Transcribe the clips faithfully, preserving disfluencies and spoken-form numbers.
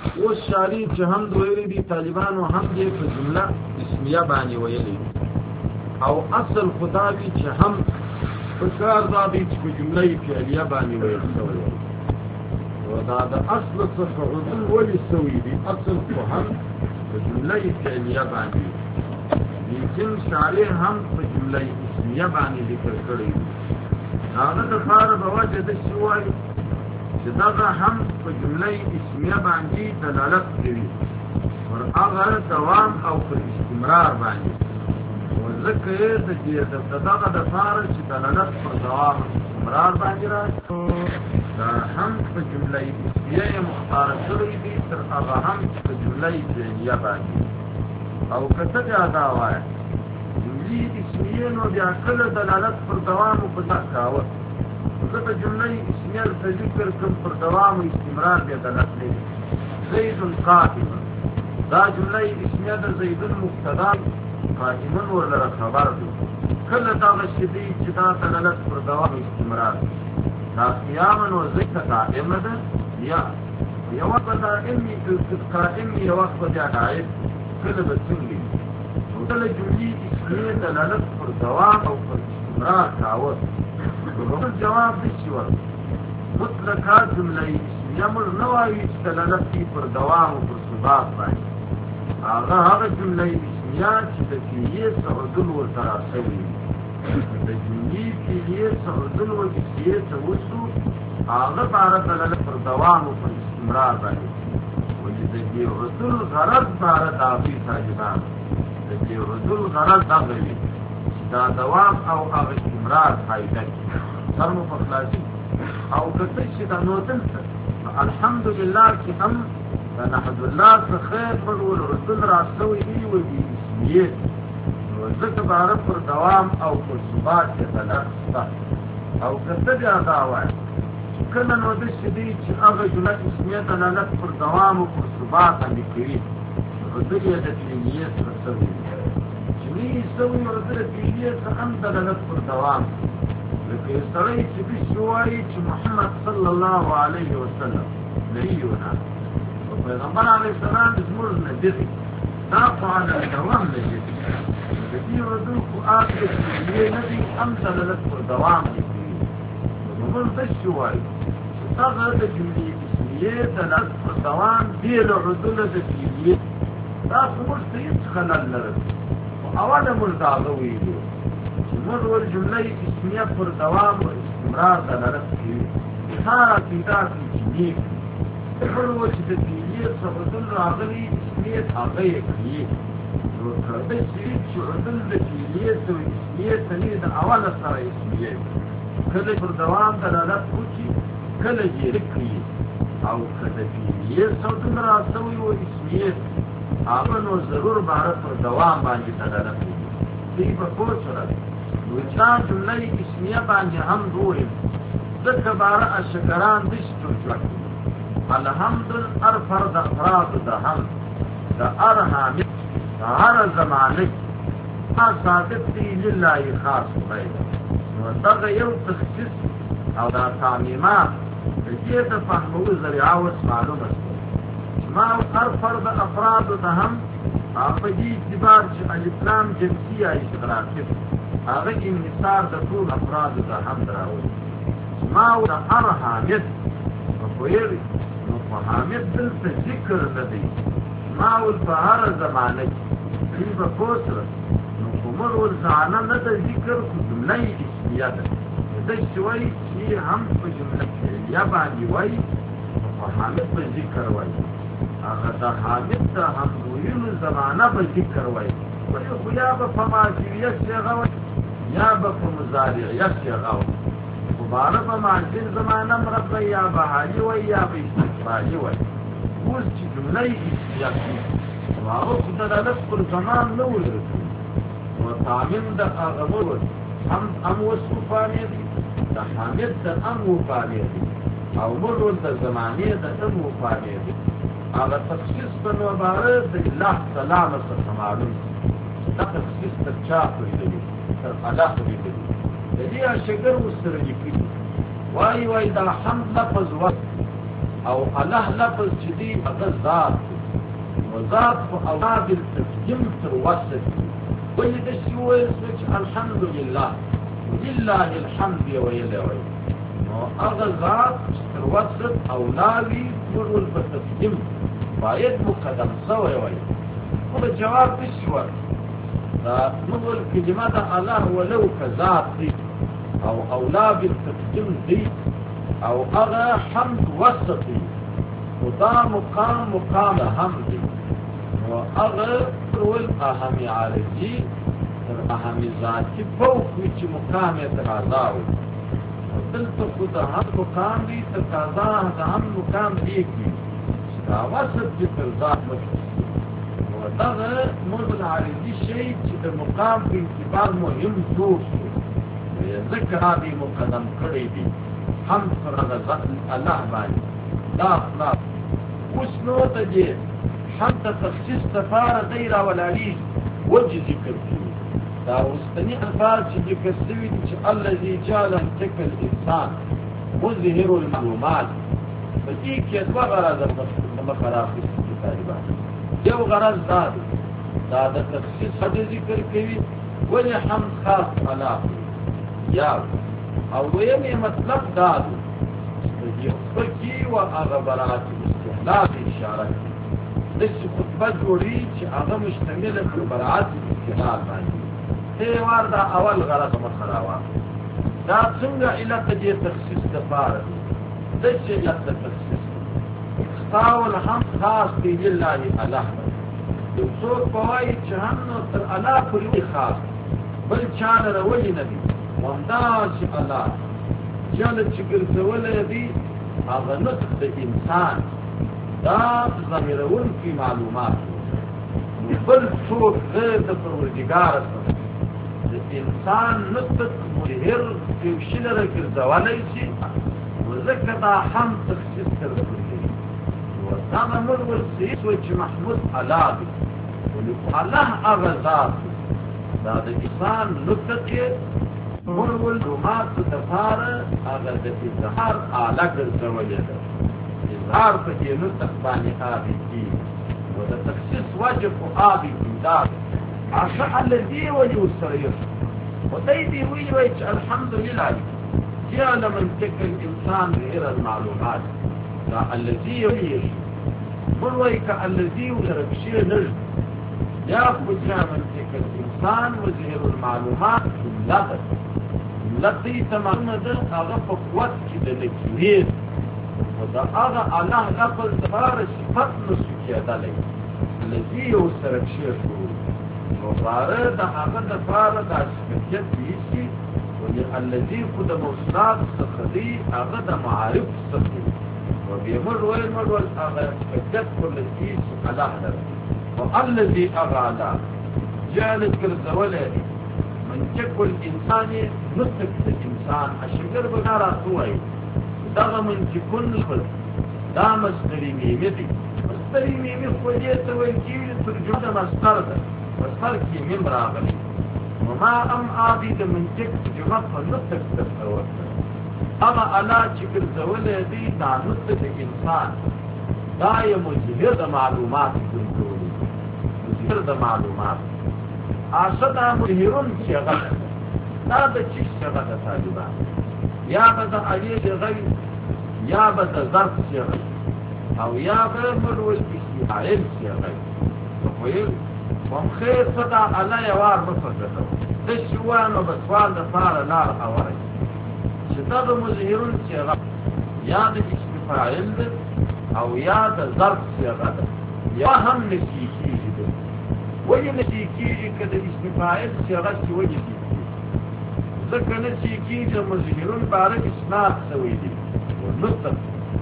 اوس شاری چې حمد ویلي دي طالبانو هم دې په جمله اسمیه باندې ویلي او اصل خدای چې هم په کار دادی چې په جمله فعلیه باندې ویل شوی او دا د اصل څخه عدل ولي سوی دي اصل خو هم په جمله فعلیه باندې لیکن شارع هم په جمله اسمیه باندې ذکر کړی هغه د فار په وجه د شوای چې دا هم په جمله اسمیه باندې دلالت کوي ور هغه دوام او پر استمرار باندې ذکر د دې د دغه د فار چې دلالت پر دوام استمرار باندې راځي دا هم په جمله اسمیه مختار شوی دي تر هغه هم په جمله فعلیه باندې او کته دا وایي جمله اسمیه نو بیا کله دلالت پر دوام او په تکاوه زه جمله اسمیه په ذکر کوم پر دوام او استمرار بیا دلالت لري زید قائم دا جمله اسمیه د زید مبتدا قائما ورله خبر دی کله دا شدی چې دا دلالت پر دوام او استمرار دا قیاما و ذکر قائم ده یا یو وخت قائم قائم یو وخت بیا قائم کله به څنګه نو کله جمله اسمیه دلالت پر دوام او پر استمرار کاوه نو جواب دې شي مطلقه جمله اسمیه مر نوایي دلالت پر دوام او پر ثبات باندې هغه هغه جمله اسمیه چې د فعلیه سعودل ورته راځي د جملې فعلیه سعودل ورته چې وسو هغه بار دلالت پر دوام او پر استمرار باندې د دې رسول غرض بار دافي ساجدان د دې رسول غرض دغه دا دوام او هغه استمرار فائدہ سرمو فخلاصي او کته چې دا نوتل الحمدلله چې هم نحمد الله خیر پر رسول راسوي دی او دې اسمیه نو ځکه بار پر دوام او پر ثبات دلالت او کته دا وایي کله نو د شدي چې هغه جمله اسمیه دلالت پر دوام او پر ثبات باندې کوي نو د دې د فعلیه سره سوي جملې سوي ورته د فعلیه سره هم دلالت پر دوام لکه سړی چې د شوایي چې محمد صلی الله علیه وسلم نبینا او پیغمبر علیه السلام زموږ نبی دا فعال دوام دی د دې ورته خو هغه د فعلیه نبی هم دلالت پر دوام کوي نو د شوایي هغه د جملې اسمیه دلالت پر دوام دی له عدل د فعلیه دا څومره هیڅ خلل نه لري او اوله مرتاغه ویلو چې موږ ور جمله اسمیه پر دوام او استمرار دلالت کوي هر کیدا کې هر وخت د فعلیه څخه د راغلي اسمیه هغه کوي نو کله چې عدل د فعلیه او اسمیه تنې د اوله سره اسمیه کله پر دوام دلالت کوي کله یې کوي او کله فعلیه څخه راځوي او اسمیه هغه نو ضرور بار پر دوام باندې دلالت کوي دې په کوڅه نو چې جمله اسمیه باندې هم دوی ذکر بار اشکران دشتو جوړ الحمد الارفر د افراد د هم د ارحام هر زمانه ثابت دی لله خاص دی نو دا یو تخصیص او دا تعمیمات دې ته فهمو ذریعہ اوس معلومه ما هر فرد افراد ته هم په دې اعتبار چې الاسلام جنسیه اشتراکي هغه انحصار د ټول افراد ته هم دراوي ما او هر حامد په ویری نو په حامد دلته ذکر نه دی ما او په هر زمانه کې په کوسر نو کومر ور ځانه نه د ذکر کو جمله اسمیه ده د شوي چې هم په جمله یا باندې وای په حامد په ذکر وای هغه د حامد د هم ویلو زمانه په ذکر وای خو یا په ماضیه څنګه وای یا په مضارعه څنګه وای مبارک په ماضی زمانه مرغه یا به حالي وای یا په استقبالي وای اوس چې جمله اسمیه واو خدای د خپل زمان نو ورته او تعمیم د هغه هم هم وصفانه دي د حامد د ام وفانه دي او مرور د زمانه د ام وفانه دي هغه تخصیص په مبارک د الله تعالی سره معلوم دا تخصیص تر چا پورې دی تر الله پورې دی د دې شګر وسره لیکي وای وای دا حمد لفظ و او الله لفظ چې دی هغه ذات وذات په اولاد التقدیم تر وسط ولې د شی وایي چې الحمدلله لله الحمد ویلی وایي نو هغه ذات تر وسط اولادي ټول په تقدیم باید مقدم سوی وایي خو د جواب نشي ورکړي دا موږ کلمه د الله ولو که ذات دی او اولاد التقدیم دی او هغه حمد وسط دی و دا مقام مقام حمد دی و هغه ټول اهم عارضي تر اهم ذاتي فوق وي چې مقام یې تقاضا وي دلته خو د هم مقام دی تقاضا د هم مقام دیږي دا وسط چې تر ذات مشکل و دغه موضوع عارضي شی چې د مقام په اعتبار مهم جوړ شو ذکر هذه مقدم کړی دی حمد پر الله باندې دا خلاص اوس نو ته دې حمد تخصیص دپاره غیر ولاړي وجه ذکر کړي دا اوسني الفاظ چې ذکر شوي دي چې الذي جعل منطق الانسان مظهر المعلومات په دې کې دوه غرض مخه راخیستي طالبان یو غرض دا دی دا د تخصیص حد ذکر کوي ولې حمد خاص الله یا او ویمې مطلب دا دی چې خپلکي و هغه برات استحلال اشاره کوي داسې خطبه جوړي چې هغه مشتمله پر برات استحلال باندې ته وار دا اول غرض مخه راواخلي دا څنګه علت د دې تخصیص دپاره دی داسې علت د تخصیص خاول هم خاص دی لله الله یو څوک به وایي چې هم نو تر الله پورې خاص بل چا لره ولې نه دی ونداز الله جل چې ګرځولې دي هغه نطق د انسان دا ظاهرون کی معلومات بل څوک غیر د پروردګار سره د انسان نطق مظهر یو شي لره ګرځولی شي وځکه دا هم تخصیص کړی دا موږ ورسې چې محمود الله دی الله هغه ذات دا د انسان نطق مرول رومات دفاره هغه د اظهار آله ګرځولې ده اظهار په دې نطق باندې آبي کېږي و د تخصیص وجه خو آبي دا عشاء الذي ولي السرير ودی دی ویلي وایي چې الحمدلله جعل منطق الانسان غیر المعلومات دا الذي ویلي موږ وایي که الذي ولرب شي نږدې یا خو جعل منطق الانسان وظهر المعلومات لغت لطی تمامه ده هغه په قوت کې د نکرې او د هغه الله لفظ دپاره صفت نشو کېدلی الذي یو سره شی شو نو باره د هغه دپاره دا صفتیت ویسي ولې الذي خو د موصولات څخه دی هغه د معارف څخه دی نو بیا موږ ویل موږ ویل هغه صفتیت کلتي الله لره او الذي هغه الله جعلت ګرځولی دی منطق الانسان نطق الانسان اشکر بنارا سوئی دغه منطقون لفظ دا مصدری میمه دی مصدری میمه خودی سوئی کیوی ترجمه دا مصدر دا مصدر کی میم راغلی وما ام آبی دا منطق ترجمه پا نطق ترسوت اما علا چکر زوله دی دا نطق انسان دا یا مظهر دا معلومات کنترولی مظهر دا معلومات آشدا مظهرون شغل دا د چی شغل طالبان یا به د علی غی یا به د ظرف شغل او یا به ملول استعائل شغل ویل وم خیر صدا علی وار مفرده د شوان او بسوال د فار لار اوري چې دا د مظهرون شغل یا د استفاعل او یا د ظرف شغل یا هم نسیکی وجه نشي کېږي که د اسم فاعل صيغه چې وجه کېږي ځکه نشي کېږي د مظهرون باره اسناد شوی دی ونطق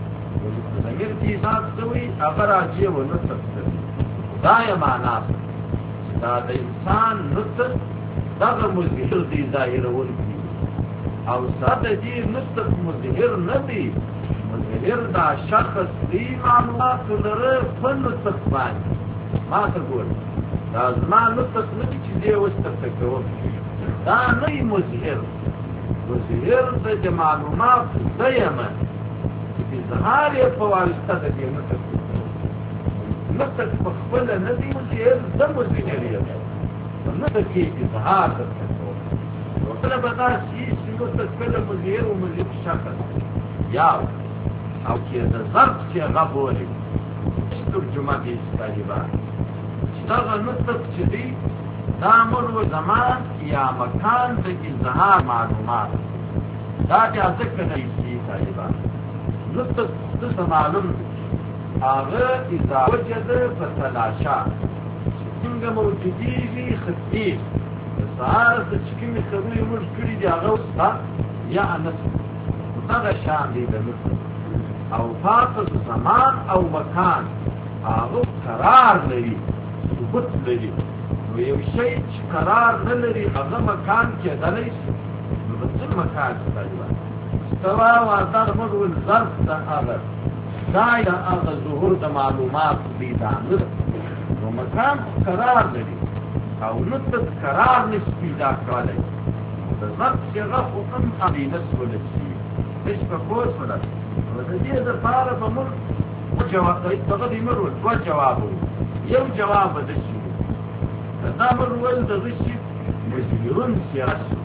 ضمیر چې اسناد شوی هغه راجع ونطق شوی دا یې معنا دا د انسان نطق دغه مظهر دی ظاهرونکی او ساده دې نطق مظهر نه دی مظهر دا شخص دی معلومات لره په نطق باندې ما ته ګورئ دا زما نطق نه دي چې دی اوس درته کوم دا نه مظهر مظهر د معلومات دیمه اظهار یې په واسطه د دې نطق نطق په خپله نه دی مظهر د مظهر یې په نطق کې اظهار درته کوم نو کله به داسې چې نطق کله مظهر و مظهر شکل یا او چې د ظرف چې هغه بولي ترجمه دي طالبان چې دغه نطق چې دی دا امر و زمان یا مکان د اظهار معلومات دا بیا ځکه نه ایسي طالبان نطق څه معلوم هغه اذا وجد فتلاشا چې څنګه موجودي وي ختمي د سهار د چې کومې خبرې موږ کړي دي هغه وسته یا انس دغه شان دی د نطق او فاقد زمان او مکان هغه قرار لري ثبوت لري نو یو شی چې قرار نه لري هغه مکان کېدلی شي نو د څه مکان چې طالبان استوا واضح موږ ول ظرف د هغه دا یا هغه ظهور د معلومات دی دا نو مکان قرار لري او نطق قرار نشي پیدا کولی د ظرف چې هغه خو هم هغې نسولی شي هېڅ په پوه شوله نو د دې دپاره به موږ دغه دې مر دوه جواب یو جواب به داسې و دا مر ویل دغه شي مظهرون صیغه شي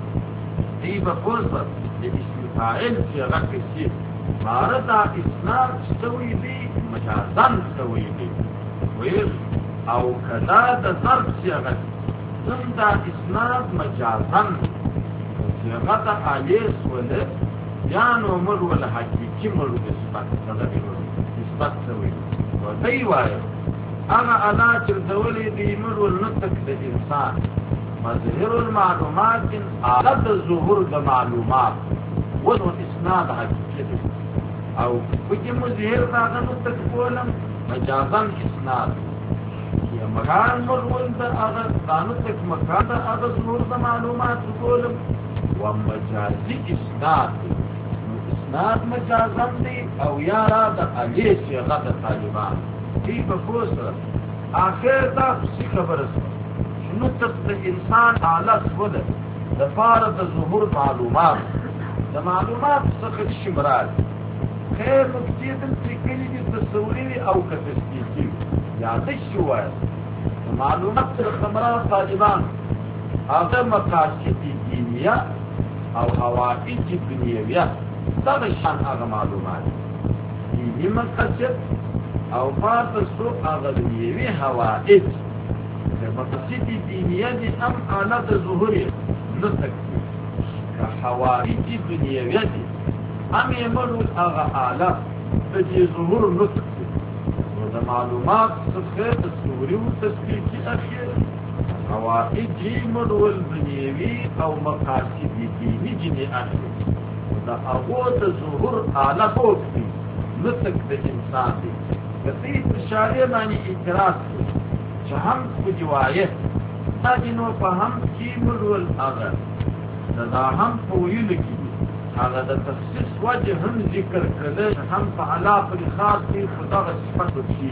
دی به پوه شوه د اسم فاعل صیغه کې شي ماره دا اسناد شوی دی مجازن شوی دی ویل او کدا د ظرف صیغه ځم دا اسناد مجازن صیغه د الیس وله یا نو مر ول حقیقي مر نسبت دغه نسبت شوی و دی وایي هغه ادا چې ډولې دی مر ول نطق د انسان مظهر المعلومات آلت ظهور د معلومات ونو اسناد حقیقي او پکې مظهر هغه نطق کولم مجازن اسناد یا مکان مر ول د هغه نطق مکان د هغه ظهور د معلومات کولم و مجازي اسناد اسناد مجازم دی او یارا د علی صیغه د طالبان دی په پوسه اخر دا څه خبره ده نطق د انسان حالت وده د فار د ظهور معلومات د معلومات څخه شمرال خیر مکتیب تکلی دي تصوری او کتسبیحی یاد شوه معلومات د خمرا طالبان هغه مقاصد دینیه او حوائج دنیویه دغه شان هغه معلومات دیني مقاصد او فاتسو هغه دنیوي حوائج د مقاصد دینیه دي هم آلت ظهوري نطق که حوائج دنیویه دي هم یې مرول هغه آلت د دې ظهور نطق دي نو د معلومات څخه تصوري و تثبیتي اخیر حوائج یې مرول دنیوي او مقاصد دیني جنې اخیر دا هغو د ظهور آله خوب دی نطق د انسان دی که دې په شارع باندې اعتراض کوي چې هم په جوایه دا دي نو په هم کې مرول هغه دا هم په ویلو کې هغه د تخصیص وجه هم ذکر کړی هم په علا پر خاص کې خو دغه صفت وشي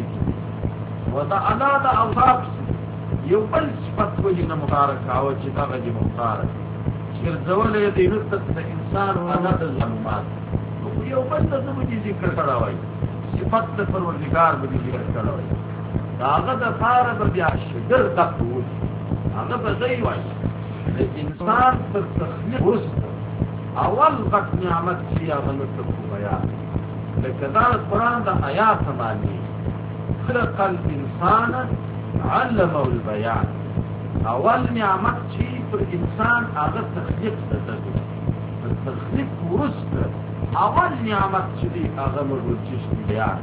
و دا علا د اوصاف یو بل صفت ولې نه مبارک او چې دغه دې مختاره ګرځولې د نطق د انسان او نه د ظلمات نو یو بل څه به ذکر کړای صفات د پروردگار به ذکر کړای هغه د فار به بیا شګر تقول هغه به ځای وای د انسان پر تخلیق وروسته اول غټ نعمت چې هغه نطق بیان لکه دا قرآن د آیات باندې خلق الانسان علمه البيان اول نعمت چې پر انسان هغه تخلیق ده پر تخلیق ورسته اول نعمت چې دی هغه مربوط چې بیان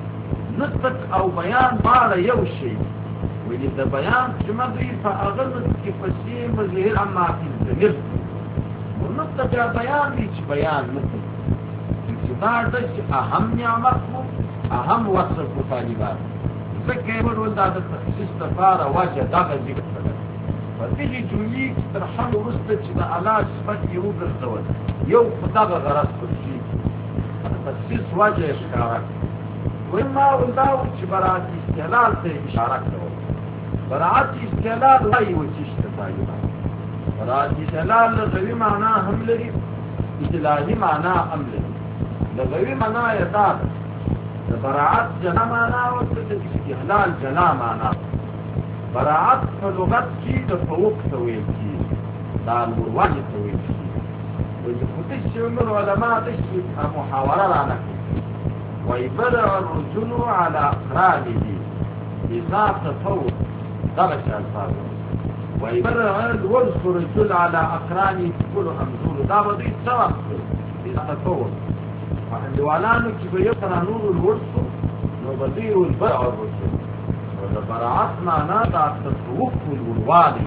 نطق او بیان باندې یو شی ولی د بیان چې مدري په هغه کې فصیح مظهر اما فی الضمیر نطق یا بیان دي چې بیان نطق چې دا د اهم نعمت مو اهم وصف طالبان ځکه ورول دا د تخصیص لپاره واجب دغه ذکر کړل په دې جملې کې تر هغه وروسته چې د الله صفت یو ګرځول یو خدای غرض کوي تخصیص واجب ښکارا وما ولداو چې برات استعلال ته اشاره کوي برات استعلال وایي وچشته طالبان برات استعلال لغوي معنا هم لري اصطلاحي معنا هم لري لغوي معنا یې دا ده د براعت جلا معنا او د استحلال جلا معنا. براعت په لغت کې د فوق ته ویل کېږي، دا لوړوالي ته ویل کېږي. وایي خو داسې عمر علما داسې محاوره رانقلي، وایي برع الرجل على اقرانه اذا تفوق، دغه شي الفاظ وایي برع الورث رجل على اقرانه تقول امزور، دا به دوی څه وخت کوي اذا تفوق. انډیوالانو کې به یو ترانور الورث نو به دوی البرع الرجل، او د براعت معنا دا تصوف والوالي.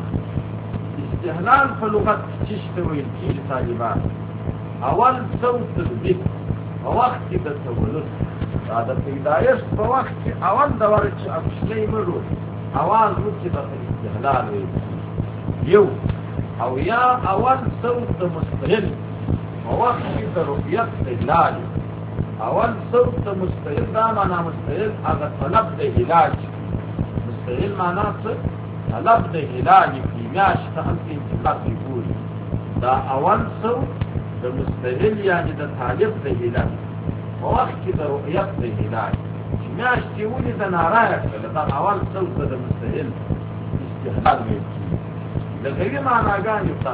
استحلال په لغت کې څه ته ویل کېږي طالبان؟ اول صوت تثبیت په وخت کې د تولد، دا د پیدایښت په وخت کې اول دوره چې افشلی مړو اواز وکړي د استحلال ویل یو. او یا اول صوت د مستحل په وخت کې د رؤیت هلال. اول صوت د مستحل دا معنا مستحل هغه طلب د هلال، مستحل معنا څه؟ طلب د هلال کې میاشت ته هلته انتظار کوي ګوري. دا اول صوت د مستحل یعنې د طالب د هلال په وخت کې د رؤیت د هلال چې میاشت یې ولیده نارایه کړله، دا اول صوت د مستحل استحلال ویل کېږي. لغوي معناګانې ته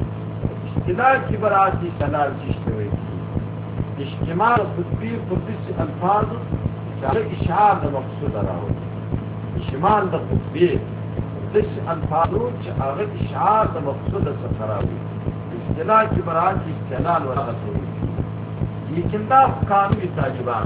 اصطلاح کې براعت استحلال څه ته ویل کېږي؟ اشتمال خطبې پر داسې الفاظو چې هغه اشعار د مقصوده راولي. اشمال د خطبې داسې الفاظو چې هغه اشعار د مقصوده څخه راولي. اصطلاح کې براعت استحلال ورغه ته ویل کېږي. لیکن دا قانوني طالبان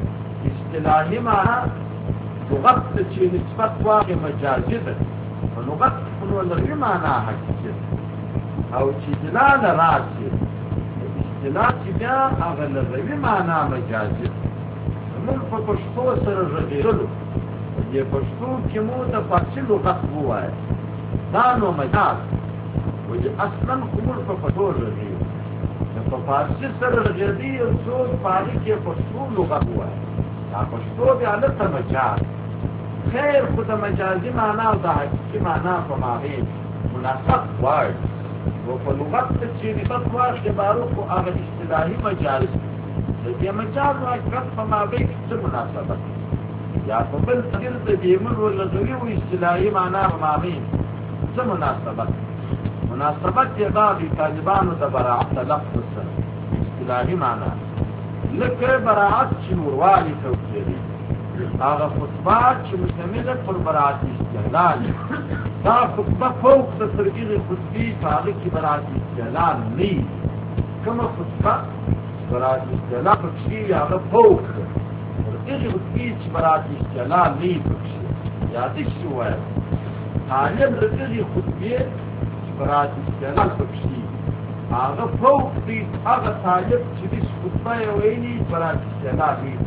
اصطلاحي معنا لغت ته چې نسبت واقع مجازي ده، په لغت کې نو لغوي معنا حقیقي ده، او چې دلاله راشي اصطلاح چې بیا هغه لغوي معنا مجازي ده. موږ په پښتو سره غږېدلو، په دې پښتو کې مو د فارسي لغت ووایه دا نو مجاز وایي. اصلا خو موږ په پښتو غږېږو، په فارسي سره غږېدي یو څوک په هغې کې پښتو لغت ووایه، دا پښتو بیا هلته مجاز. خیر خو د مجازي معنا او د حقیقي معنا په مابین مناسب غواړي، نو په لغت ته چې نسبت واخلي بارو خو هغه اصطلاحي مجاز دی. د دې مجاز او حقیقت په مابین کې څه مناسبت یا په بل تغیر د دې مر لغوي او اصطلاحي معنا په مابین څه مناسبت؟ مناسبت یې دا د طالبانو د براعت لفظ سره اصطلاحي معنا، لکه براعت چې نوروالي توجیهي، هغه خطبه چې مشتمله پر براعت استحلال، دا خطبه فوق د ترغیب خطبې په هغه کې براعت استحلال نه وي. کومه خطبه براعت استحلال پکې وي هغه فوق ده، هغې خطبې چې براعت استحلال نه وي پکې یادې شي ووایه طالب د دغې خطبې براعت استحلال پکې هغه فوق دی، هغه طالب چې دې خطبه یې ویلي براعت استحلال نه وي.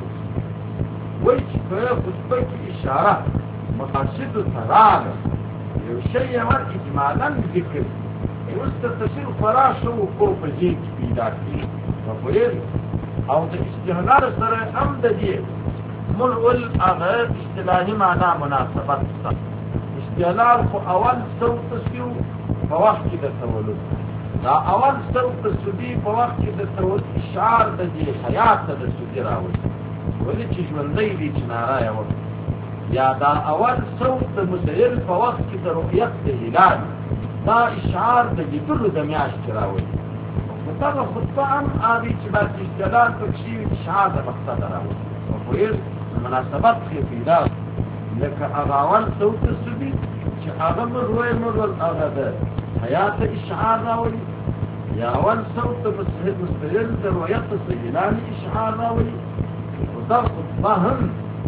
وایي چې په خطبه کې اشاره مقاصدو ته راغله، یو شی یې ور اجمالا ذکر، وروسته تفسیر خورا ښه وقوع په ذهن کې پیدا کړي په پوهېږي. او د استحلال سره هم د دې ملول هغه اصطلاحي معنا مناسبت شته. استحلال خو اول صوت تسوي په وخت کې د تولد، دا اول صوت تسوي په وخت کې د تولد اشعار د دې حیات ته د سودي راوړي، ولې چې ژوندی دی چې نارایه وکړي. یا دا اول صوت د مستحل په وخت کې د رؤیت د هلال، دا اشعار د لیدلو د میاشتې راوړي. خو دغه خطبه هم هغې چې باید استحلال پکې وي اشعار د مقصده راوړي، په پوهېږو مناسبت پرې پیدا لکه هغه اول صوت تسوي چې هغه مروی مرول هغه د حیات اشعار راوړي، یا اول صوت د مستحل د رؤیت د هلال اشعار راوړي. دا خطبه هم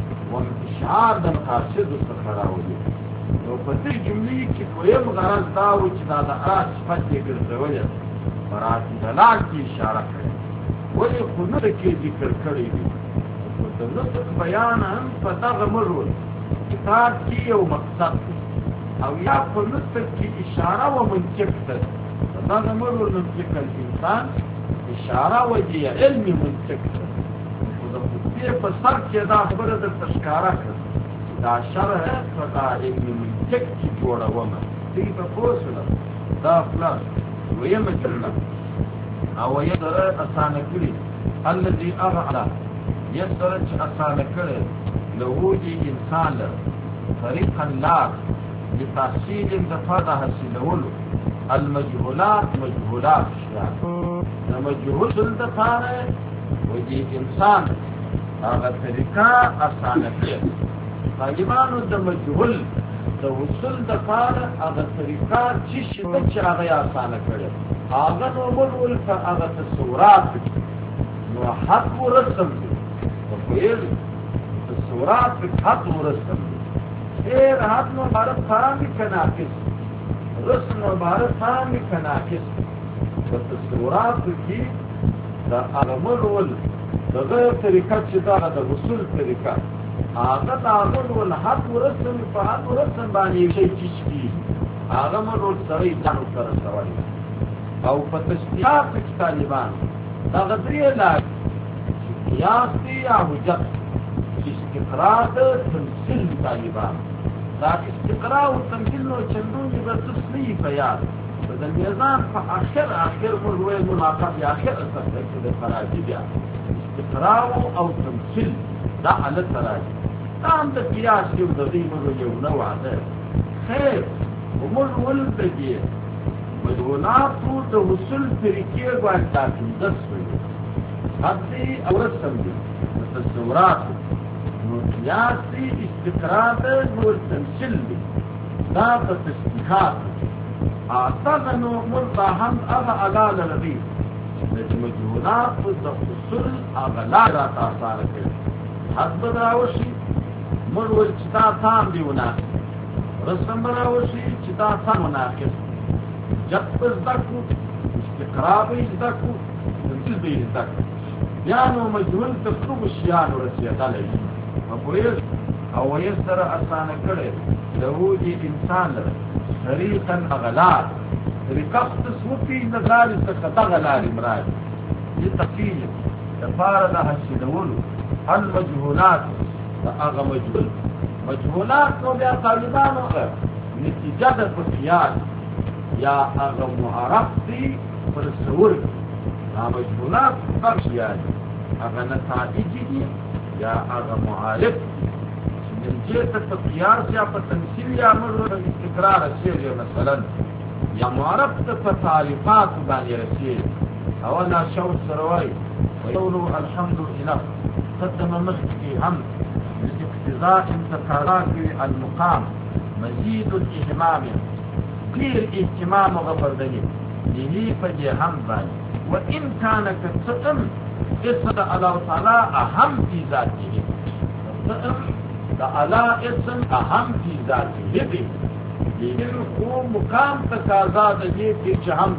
اشعار د مقاصدو څخه راوړي. نو په دې جملې کې دویم غرض دا و چې دا د آت صفت یې ګرځولې براعت استحلال کې اشاره کړې، ولې خو نه کې ذکر کړی دی. خو د نطق بیان هم په دغه مرول کتاب کې یو مقصد دی، او یا په نطق کې اشاره و منطق ده. په دغه مرول منطق الانسان اشاره وجه علم منطق ده. په سر کې دا خبره درته ښکاره کړه دا شرح په دا علم منطق کې جوړومه، دوی به پوه شول. دا پلس دویمه جمله او يسر اسانه کړي الذي اغعلا يسر اسانه کړي له دي انسان له طريقا لا لتحصيل دفاع حاصلولو المجهولات مجهولات يعني مجهول دفاع ودي انسان هغه طریقه اسانه کړي طالبانو د مجهول د وصول د کار هغه طریقه چې شته چې هغه اسانه کړي هغه نو مول کا هغه تصورات نو حق ورسم او ویل تصورات په حق ورسم ایر حق نو بھارت خرامي کناکس رسم نو بھارت خرامي کناکس په تصورات کې دا هغه مول دغه طریقه چې دا د وصول طریقه هغه د هغه ول حق ورسم په حق ورسم باندې شي چې هغه مرول سره ځان سره سوالي او په تشریحات کې طالبان دا غدري لا قیاس دی او حجت استقرار تمثيل طالبان دا استقرار او تمثيل نو چندون دي په تصنیف بیان د میزان په اخر اخر مرول مناقض اخر اصل د فراجي بیا استقرار او تمثيل دا على تراجع تام د قياس یو د دې مرو یو نوع ده خیر ومر ولدګي مدونات د وصول طریقې باندې تاسو دسوي حتى اورسم دي تصورات نو قياسي استقرار او تمثيل دي دا په تشبيهات اعتقد انه مرتهم اغا اغال الذي مجهولات د وصول اغلا را تاسو کړي حد بدراوشي مرول چتا تام دی وناقص رسم بدراوشي چتا تام وناقص جب بزدکو استقراب ازدکو تنزل بی ازدکو بیانو مجهول تفتوب شیانو رسیتا لگی مبویز او ویسر اسانه کڑی لهو دی انسان لر طریقا اغلال طریقه تصوفی نظاری سکتا غلال امراج یہ تفصیل دفار دا حسیدولو المجهولات هغه مجهول مجهولات نو بیا طالبانو نتیجه د خیال یا هغه معرف دي پر تصور هغه مجهولات بخیال هغه نتایج دي یا هغه معارف من جهه په قياس یا په تمثيل یا امر استقرار شي مثلا یا معرف په تعریفات باندې رسي او انا شو سروي ويقولوا الحمد لله قدم مسجد هم لاقتضاء تقرارات المقام مزيد الاهتمام كثير اهتمام وغفردني لهي فجي هم باني وإن كان كالسئم اسم الله تعالى أهم في ذاته السئم تعالى اسم أهم في ذاته لذي لذي هو مقام تقاضى دي في جهم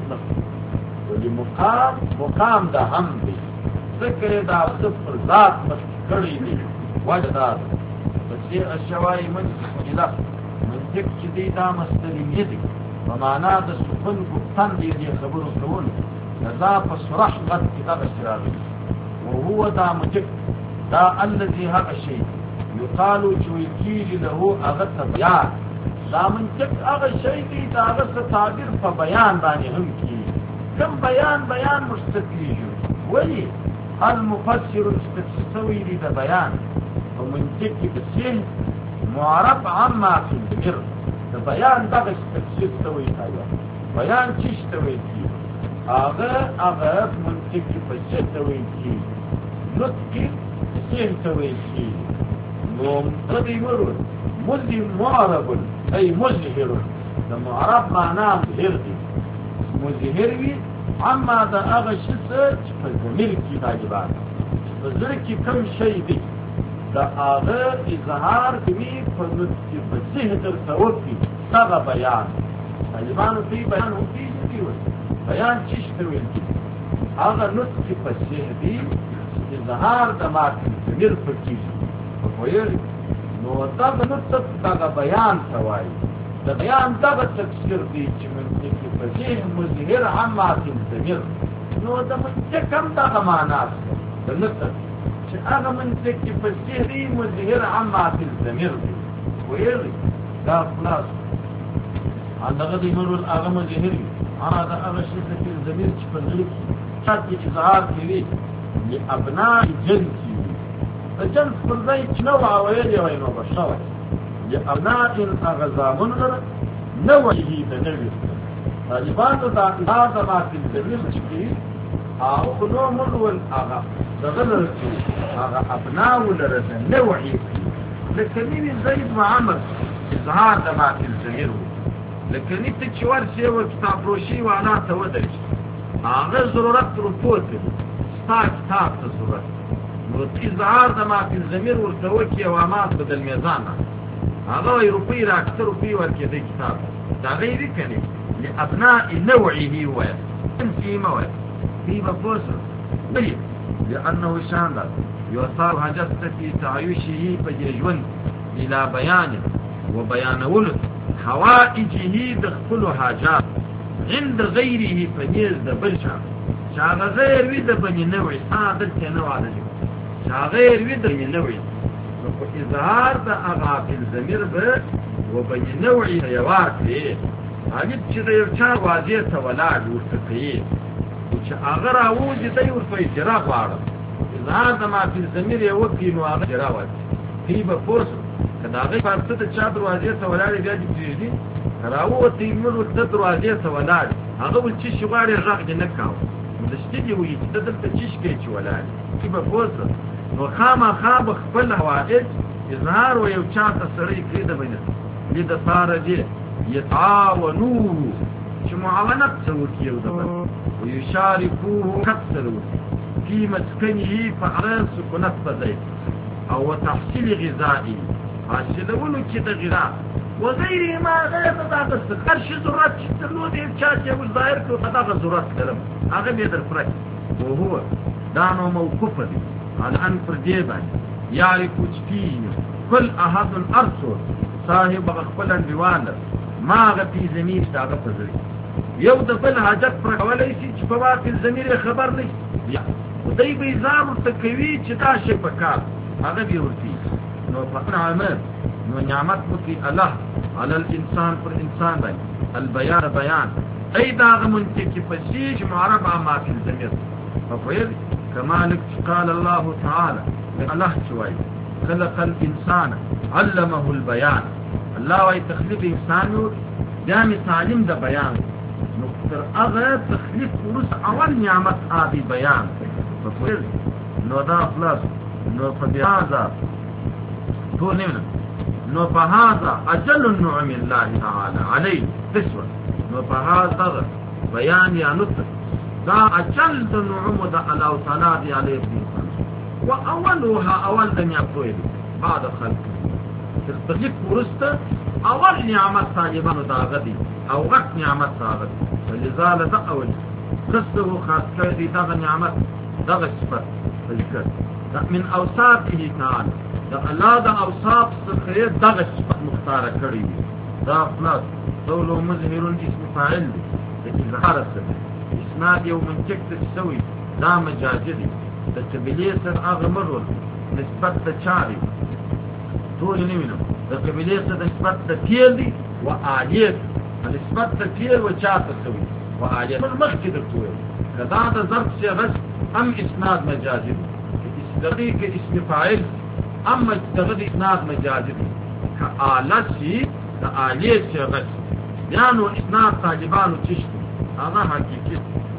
ولمقام مقام ده هم دي ذکر دا صفر ذات مشکړی دی وجدار پسې اشوای من اله منطق چې دی دا مستری دی په معنا د سکون ګفتن دی دی خبرو کول دا په صرح غت کتاب اشراوی وهو دا منطق دا الذي هذا الشيء يقال شويكيج له اغت بيان دا منطق هغه شی دی دا هغه تعبیر په بیان باندې هم کی کوم بیان بیان مستقلی ولی المفسر استفسوي لذا بيان ومنتك بسيه معرب عما في الذكر بيان بغى استفسوي ايوه بيان تشتوي فيه اغا اغا منتك بسيتوي فيه نطق سيهتوي فيه نوم تضي مرون مذي معرب اي مزهر المعرب معناه مزهر دي مزهروي عما دا اغا شسر فالزمير کی طالبان فزر کی کم شئی دی دا اغا اظهار کمی فنطقی بسیح در توقی اغا بیان طالبانو تی بیان ہوتی جدی ہوئی بیان چشتوی دی اغا نطقی بسیح دی اظهار دا ماتی زمیر فکی فکویر نو دا نطق دا بیان سوائی دا بیان دا تکسیر دی چی منطقی فسیح مظهر عما تنتمر نو دا منطق هم دا غمانات دا نطق چی اغا منطقی فسیح دی مظهر عما تنتمر دی ویلی دا خلاص عن دا غدی مرول اغا مظهری انا دا اغا شیطه کی زمیر چی پر غلق چې اظهار کوي لابناء جنسي الجنس پر ځای چې نو ویلې وای نو بشوي لابناء اغزامن نوعه د نوي طالبانو دا اظهار د باطل ذریعہ چې او خلو مول هغه دغه هغه ابناء ولرد نوعي لكن زيد وعمر اظهار د باطل ذریعہ لكن انت چې ورسې و کتاب روشي وانا ته ودرې هغه ضرورت رپورت ستا کتاب ته ضرورت نو اظهار د باطل ذریعہ ورته وکي او ما بدل میزان هذا روپی راکته روپی ورکې د کتاب دا غیر کني لابناء نوعه هو في مواد في بفوسر طيب لانه شاندر يثار حاجته في تعيشه فيجون الى بيان وبيان ولد حوائجه دخل حاجات عند غيره فنيز د بلشا شاغ غیر وي د بني نوعي صادر کنه ده شاغ غیر وي د بني نوعي په اظهار د اغافل ضمیر به وبني نوعي یوار دی هغه چې د یو چا واځي ته ولاړ ورته کوي چې هغه راوځي د یو په اجرا غواړي اظهار د ما په ضمیر یو کې نو هغه اجرا وایي کی به پوس کدا هغه پرته د چا دروازې ته ولاړ بیا دې راوځي موږ د دروازې ته ولاړ هغه ول چې شغاړي راغ نه کاو د شتي وي چې دلته چیش کې چې ولاړ کی به پوس نو خامخا خپل حوائج اظهار و یو چا ته سړی کړی د بینه لید ساره دې يتعاونوا چې معاونت کوي یو د بل او یشارکوه کثر في مسكنه فعلى سكنات بذي او تحصيل غذائي حاصلولو کې د غذا وغير ما غير هذا الخرش ضرورت تلو دې چا چې ظاهر کو هغه ضرورت درم هغه دې در فرق وهو دانو موقوف دي على ان فرديبا يعرف فيه كل احد الارض صاحب خپل انډیوال ما غفي زمير داغه فزري یو د بل حاجت پر کولای شي چې په واقع زمير خبر نه یا دای به زار تکوي چې دا شي پکار هغه دی ورتي نو فنعم نو نعمت وکي الله على الانسان پر انسان باندې البيان بيان اي داغه منتکی فشيش معرب ما في الزمير ففيل كما قال الله تعالى الله شوي خلق الانسان علمه البيان الله واي تخليق انسان جامع تعليم ده بيان نقطر اغا تخليق ورس اول نعمت ابي بيان ففيل نو دا خلاص نو فبهذا تو نمنا نو فهذا اجل النعم الله تعالى عليه تسوى نو فهذا بيان يا نطق دا اجل النعم ده الله تعالى عليه الانسان واولها اول دنيا طويل بعد خلق تخليق ورسته اول نعمت طالبانو دا غدي او وقت نعمت صاحب فلذا ده اول قصده خاص کړي دا نعمت دا صفت ذکر من اوصافه تعالى دا الله دا اوصاف څخه دا صفت مختار کړی دا خلاص قول مظهر اسم فاعل د اظهار سره اسناد یو منطق تسوي دا مجازي د قبليه سره هغه مرور نسبت ته چاري ټول نیمنو د قبليه سره نسبت ته فعل دي او آلیت نسبت ته فعل او چا تسوي او آلیت مخکې د ټول کدا د ظرف څخه ام اسناد مجازي دقيق اسم فاعل اما دغه اسناد مجازي كآلت شي كآلية شغل يعني اسناد طالبانو تشتي هذا حقيقي